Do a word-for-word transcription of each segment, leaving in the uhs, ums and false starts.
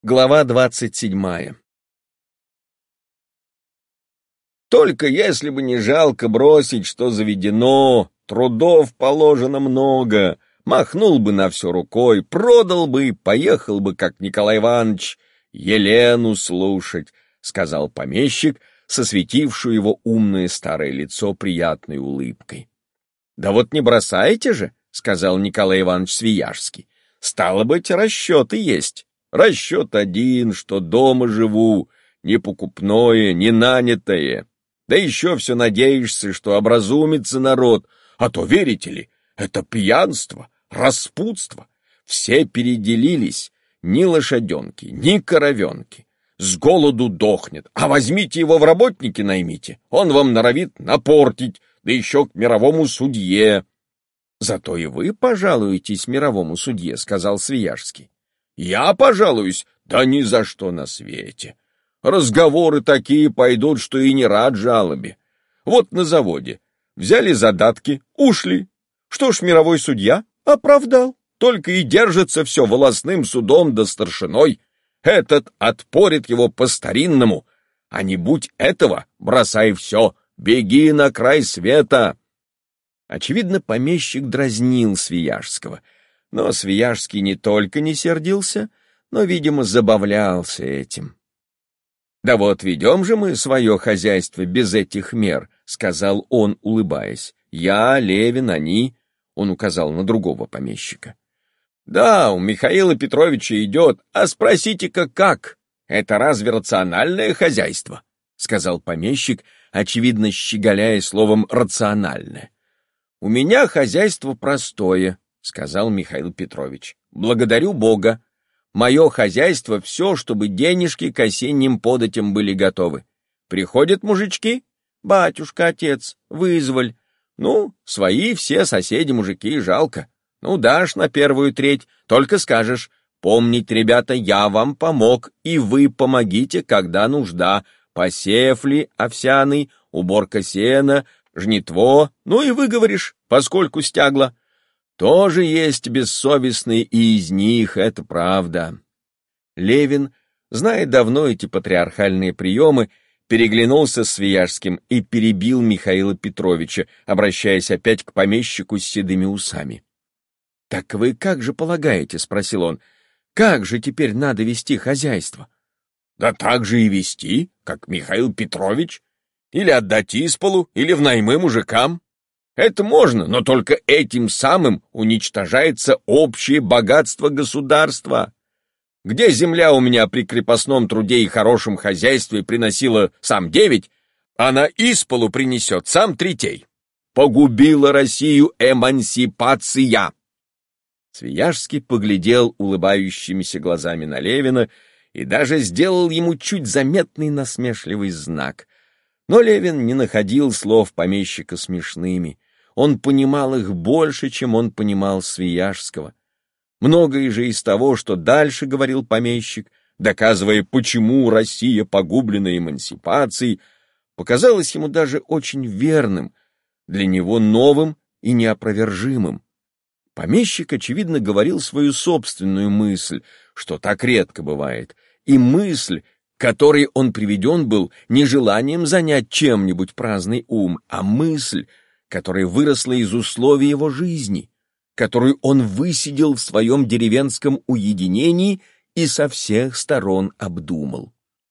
Глава двадцать седьмая. Только если бы не жалко бросить, что заведено, трудов положено много, махнул бы на все рукой, продал бы, поехал бы, как Николай Иванович, Елену слушать, — сказал помещик, сосветившую его умное старое лицо приятной улыбкой. — Да вот не бросаете же, — сказал Николай Иванович Свияжский, — стало быть, расчеты есть. Расчет один, что дома живу, не покупное, не нанятое. Да еще все надеешься, что образумится народ, а то, верите ли, это пьянство, распутство. Все переделились, ни лошаденки, ни коровенки. С голоду дохнет, а возьмите его в работники наймите, он вам норовит напортить, да еще к мировому судье. — Зато и вы пожалуетесь мировому судье, — сказал Свияжский. Я пожалуюсь? Да ни за что на свете. Разговоры такие пойдут, что и не рад жалобе. Вот на заводе. Взяли задатки, ушли. Что ж, мировой судья оправдал. Только и держится все волостным судом да старшиной. Этот отпорит его по-старинному. А не будь этого, бросай все, беги на край света. Очевидно, помещик дразнил Свияжского. Но Свияжский не только не сердился, но, видимо, забавлялся этим. — Да вот ведем же мы свое хозяйство без этих мер, — сказал он, улыбаясь. — Я, Левин, они, — он указал на другого помещика. — Да, у Михаила Петровича идет, а спросите-ка как? Это разве рациональное хозяйство? — сказал помещик, очевидно щеголяя словом «рациональное». — У меня хозяйство простое, — сказал Михаил Петрович. — Благодарю Бога. Мое хозяйство — все, чтобы денежки к осенним податям были готовы. Приходят мужички? Батюшка, отец, вызволь. Ну, свои все соседи-мужики, жалко. Ну, дашь на первую треть, только скажешь: помнить, ребята, я вам помог, и вы помогите, когда нужда. Посев ли овсяный, уборка сена, жнитво, ну и выговоришь, поскольку стягло. Тоже есть бессовестные и из них, это правда. Левин, зная давно эти патриархальные приемы, переглянулся с Свияжским и перебил Михаила Петровича, обращаясь опять к помещику с седыми усами. — Так вы как же полагаете, — спросил он, — как же теперь надо вести хозяйство? — Да так же и вести, как Михаил Петрович. Или отдать исполу, или в наймы мужикам. Это можно, но только этим самым уничтожается общее богатство государства. Где земля у меня при крепостном труде и хорошем хозяйстве приносила сам девять, она исполу принесет сам третей. Погубила Россию эмансипация. Свияжский поглядел улыбающимися глазами на Левина и даже сделал ему чуть заметный насмешливый знак. Но Левин не находил слов помещика смешными. Он понимал их больше, чем он понимал Свияжского. Многое же из того, что дальше говорил помещик, доказывая, почему Россия погублена эмансипацией, показалось ему даже очень верным, для него новым и неопровержимым. Помещик, очевидно, говорил свою собственную мысль, что так редко бывает, и мысль, к которой он приведен был, не желанием занять чем-нибудь праздный ум, а мысль, которая выросла из условий его жизни, которую он высидел в своем деревенском уединении и со всех сторон обдумал.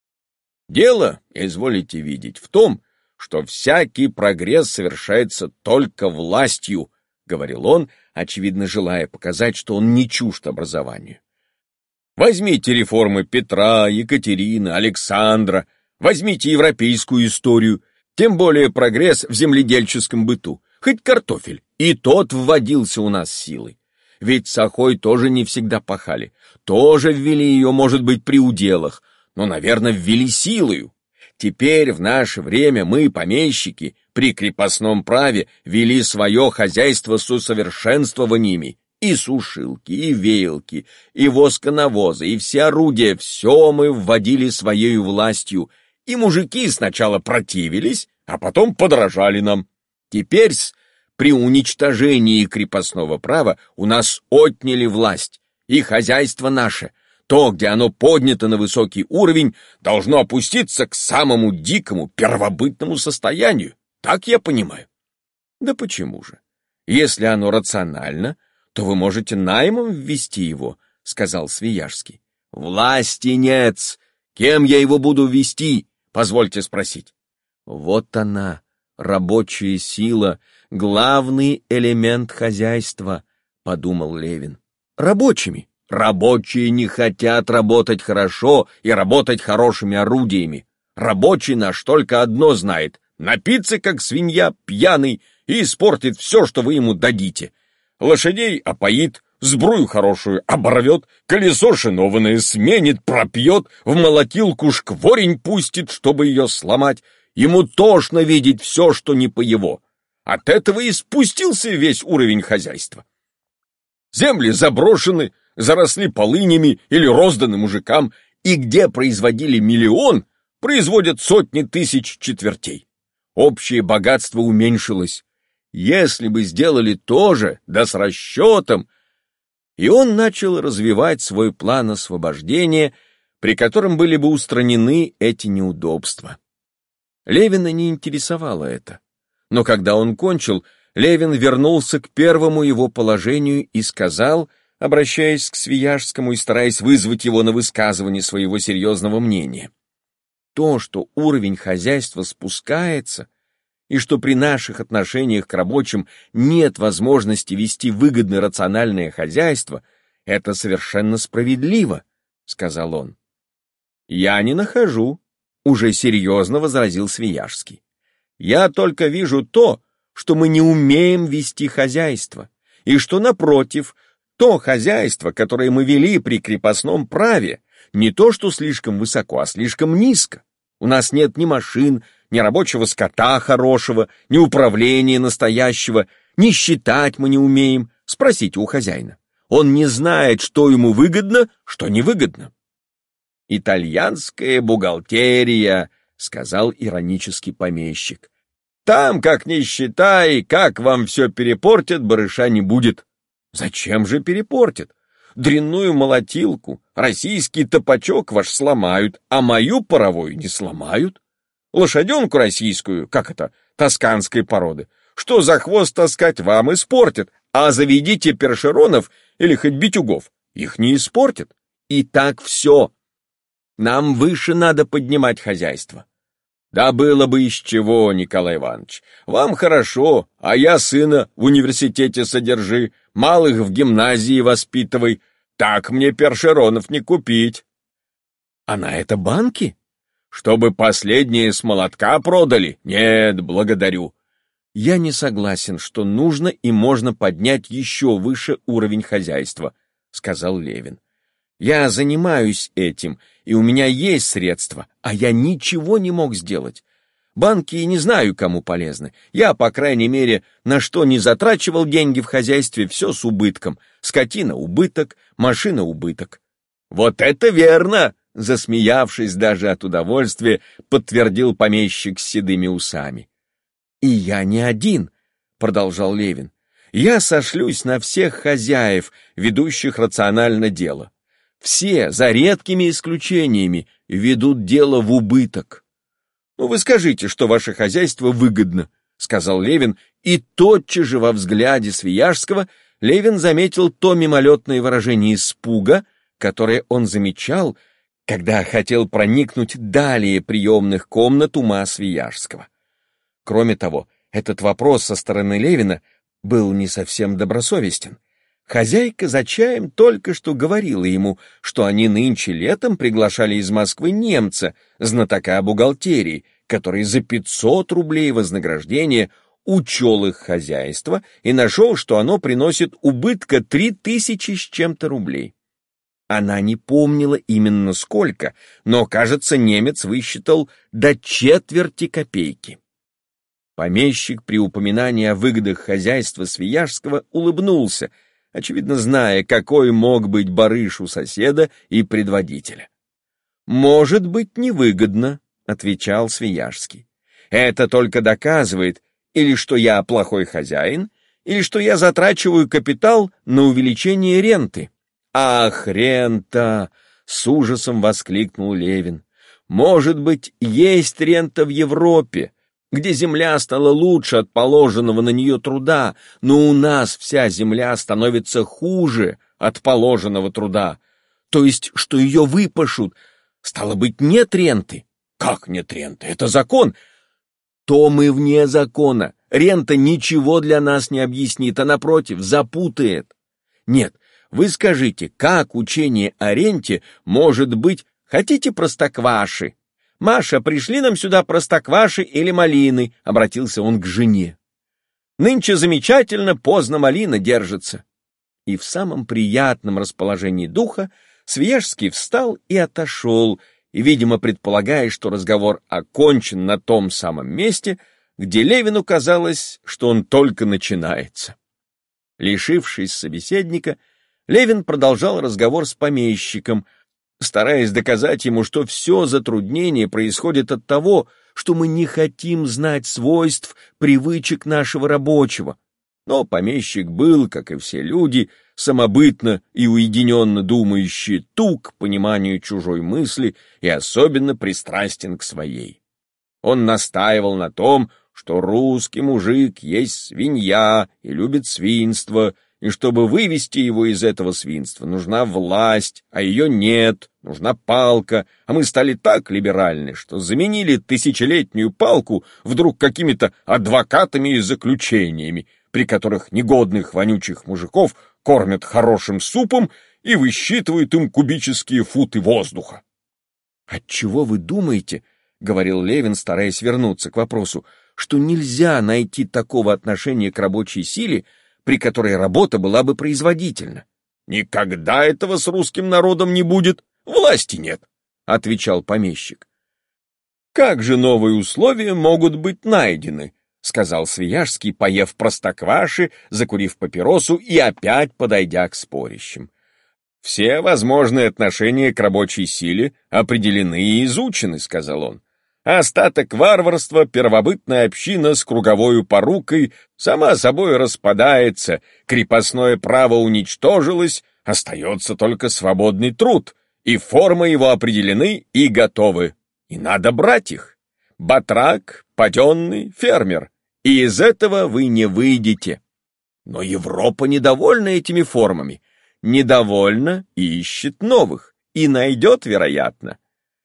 Дело, изволите видеть, в том, что всякий прогресс совершается только властью, — говорил он, очевидно желая показать, что он не чужд образованию. Возьмите реформы Петра, Екатерины, Александра, возьмите европейскую историю, тем более прогресс в земледельческом быту, хоть картофель, и тот вводился у нас силой. Ведь сахой тоже не всегда пахали, тоже ввели ее, может быть, при уделах, но, наверное, ввели силою. Теперь в наше время мы, помещики, при крепостном праве вели свое хозяйство с усовершенствованиями, и сушилки, и веялки, и восконавозы, и все орудия, все мы вводили своей властью, и мужики сначала противились, а потом подражали нам. Теперь при уничтожении крепостного права у нас отняли власть, и хозяйство наше, То, где оно поднято на высокий уровень, должно опуститься к самому дикому первобытному состоянию. Так я понимаю. Да почему же? Если оно рационально, то вы можете наймом ввести его, сказал Свияжский. Власти нет. Кем я его буду ввести? Позвольте спросить. Вот она, рабочая сила, главный элемент хозяйства, подумал Левин. Рабочими. Рабочие не хотят работать хорошо и работать хорошими орудиями. Рабочий наш только одно знает — напиться, как свинья, пьяный, и испортит все, что вы ему дадите. Лошадей опоит, сбрую хорошую оборвет, колесо шинованное сменит, пропьет, в молотилку шкворень пустит, чтобы ее сломать. Ему тошно видеть все, что не по его. От этого и спустился весь уровень хозяйства. Земли заброшены, заросли полынями или розданы мужикам, и где производили миллион, производят сотни тысяч четвертей. Общее богатство уменьшилось. Если бы сделали то же, да с расчетом... И он начал развивать свой план освобождения, при котором были бы устранены эти неудобства. Левина не интересовало это. Но когда он кончил, Левин вернулся к первому его положению и сказал, обращаясь к Свияжскому и стараясь вызвать его на высказывание своего серьезного мнения: то, что уровень хозяйства спускается, и что при наших отношениях к рабочим нет возможности вести выгодное рациональное хозяйство, это совершенно справедливо, — сказал он. Я не нахожу, — уже серьезно возразил Свияжский. Я только вижу то, что мы не умеем вести хозяйство, и что, напротив, то хозяйство, которое мы вели при крепостном праве, не то что слишком высоко, а слишком низко. У нас нет ни машин, ни рабочего скота хорошего, ни управления настоящего, ни считать мы не умеем. Спросите у хозяина. Он не знает, что ему выгодно, что невыгодно. «Итальянская бухгалтерия», — сказал иронический помещик. «Там, как ни считай, как вам все перепортят, барыша не будет». «Зачем же перепортят? Дрянную молотилку, российский топачок ваш сломают, а мою паровую не сломают. Лошаденку российскую, как это, тосканской породы, что за хвост таскать, вам испортят, а заведите першеронов или хоть битюгов, их не испортят. И так все. Нам выше надо поднимать хозяйство». «Да было бы из чего, Николай Иванович. Вам хорошо, а я сына в университете содержи, малых в гимназии воспитывай. Так мне першеронов не купить». «А на это банки? Чтобы последние с молотка продали? Нет, благодарю». «Я не согласен, что нужно и можно поднять еще выше уровень хозяйства», — сказал Левин. «Я занимаюсь этим, и у меня есть средства, а я ничего не мог сделать. Банки не знаю, кому полезны. Я, по крайней мере, на что не затрачивал деньги в хозяйстве, все с убытком. Скотина — убыток, машина — убыток». «Вот это верно!» — засмеявшись даже от удовольствия, подтвердил помещик с седыми усами. «И я не один», — продолжал Левин. «Я сошлюсь на всех хозяев, ведущих рационально дело. Все, за редкими исключениями, ведут дело в убыток». «Ну, вы скажите, что ваше хозяйство выгодно», — сказал Левин, и тотчас же во взгляде Свияжского Левин заметил то мимолетное выражение испуга, которое он замечал, когда хотел проникнуть далее приемных комнат ума Свияжского. Кроме того, этот вопрос со стороны Левина был не совсем добросовестен. Хозяйка за чаем только что говорила ему, что они нынче летом приглашали из Москвы немца, знатока бухгалтерии, который за пятьсот рублей вознаграждения учел их хозяйство и нашел, что оно приносит убытка три тысячи с чем-то рублей. Она не помнила именно сколько, но, кажется, немец высчитал до четверти копейки. Помещик при упоминании о выгодах хозяйства Свияжского улыбнулся, очевидно зная, какой мог быть барыш у соседа и предводителя. «Может быть, невыгодно», — отвечал Свияжский. «Это только доказывает, или что я плохой хозяин, или что я затрачиваю капитал на увеличение ренты». «Ах, рента! С ужасом воскликнул Левин. Может быть, есть рента в Европе, где земля стала лучше от положенного на нее труда, но у нас вся земля становится хуже от положенного труда. То есть, что ее выпашут, стало быть, нет ренты. Как нет ренты? Это закон. То мы вне закона. Рента ничего для нас не объяснит, а напротив, запутает. Нет, вы скажите, как учение о ренте может быть, хотите простокваши? Маша, пришли нам сюда простокваши или малины, обратился он к жене. Нынче замечательно поздно малина держится. И в самом приятном расположении духа Свияжский встал и отошел, и, видимо, предполагая, что разговор окончен на том самом месте, где Левину казалось, что он только начинается. Лишившись собеседника, Левин продолжал разговор с помещиком, стараясь доказать ему, что все затруднение происходит от того, что мы не хотим знать свойств, привычек нашего рабочего. Но помещик был, как и все люди, самобытно и уединенно думающий, туг к пониманию чужой мысли и особенно пристрастен к своей. Он настаивал на том, что русский мужик есть свинья и любит свинство, и чтобы вывести его из этого свинства, нужна власть, а ее нет, нужна палка, а мы стали так либеральны, что заменили тысячелетнюю палку вдруг какими-то адвокатами и заключениями, при которых негодных вонючих мужиков кормят хорошим супом и высчитывают им кубические футы воздуха. «Отчего вы думаете, — говорил Левин, стараясь вернуться к вопросу, — что нельзя найти такого отношения к рабочей силе, при которой работа была бы производительна?» «Никогда этого с русским народом не будет, власти нет», — отвечал помещик. «Как же новые условия могут быть найдены?» — сказал Свияжский, поев простокваши, закурив папиросу и опять подойдя к спорящим. «Все возможные отношения к рабочей силе определены и изучены», — сказал он. «Остаток варварства, первобытная община с круговою порукой сама собой распадается, крепостное право уничтожилось, остается только свободный труд, и формы его определены и готовы, и надо брать их. Батрак, паденный, фермер, и из этого вы не выйдете. Но Европа недовольна этими формами, недовольна и ищет новых, и найдет, вероятно».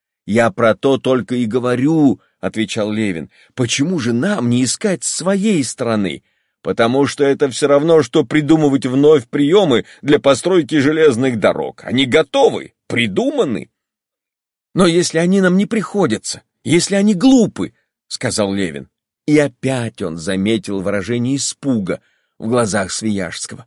«Я про то только и говорю, — отвечал Левин, — почему же нам не искать своей страны? Потому что это все равно, что придумывать вновь приемы для постройки железных дорог. Они готовы, придуманы». «Но если они нам не приходятся, если они глупы, — сказал Левин». И опять он заметил выражение испуга в глазах Свияжского.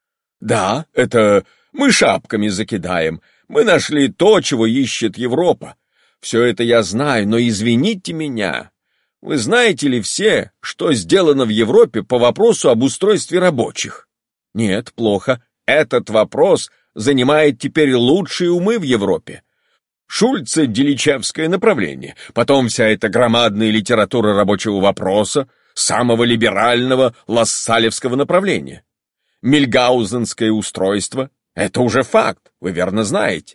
«Да, это мы шапками закидаем. Мы нашли то, чего ищет Европа. Все это я знаю, но извините меня. Вы знаете ли все, что сделано в Европе по вопросу об устройстве рабочих?» «Нет, плохо. Этот вопрос занимает теперь лучшие умы в Европе. Шульце-Деличевское направление, потом вся эта громадная литература рабочего вопроса, самого либерального лассалевского направления. Мильгаузенское устройство — это уже факт, вы верно знаете».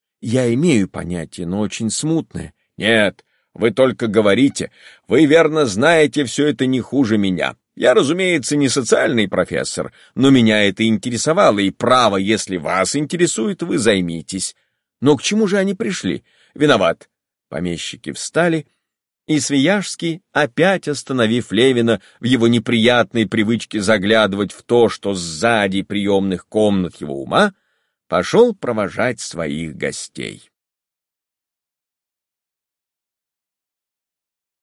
«Я имею понятие, но очень смутное». «Нет, вы только говорите. Вы верно знаете все это не хуже меня. Я, разумеется, не социальный профессор, но меня это интересовало, и право, если вас интересует, вы займитесь». «Но к чему же они пришли?» «Виноват». Помещики встали, и Свияжский, опять остановив Левина в его неприятной привычке заглядывать в то, что сзади приемных комнат его ума, пошел провожать своих гостей.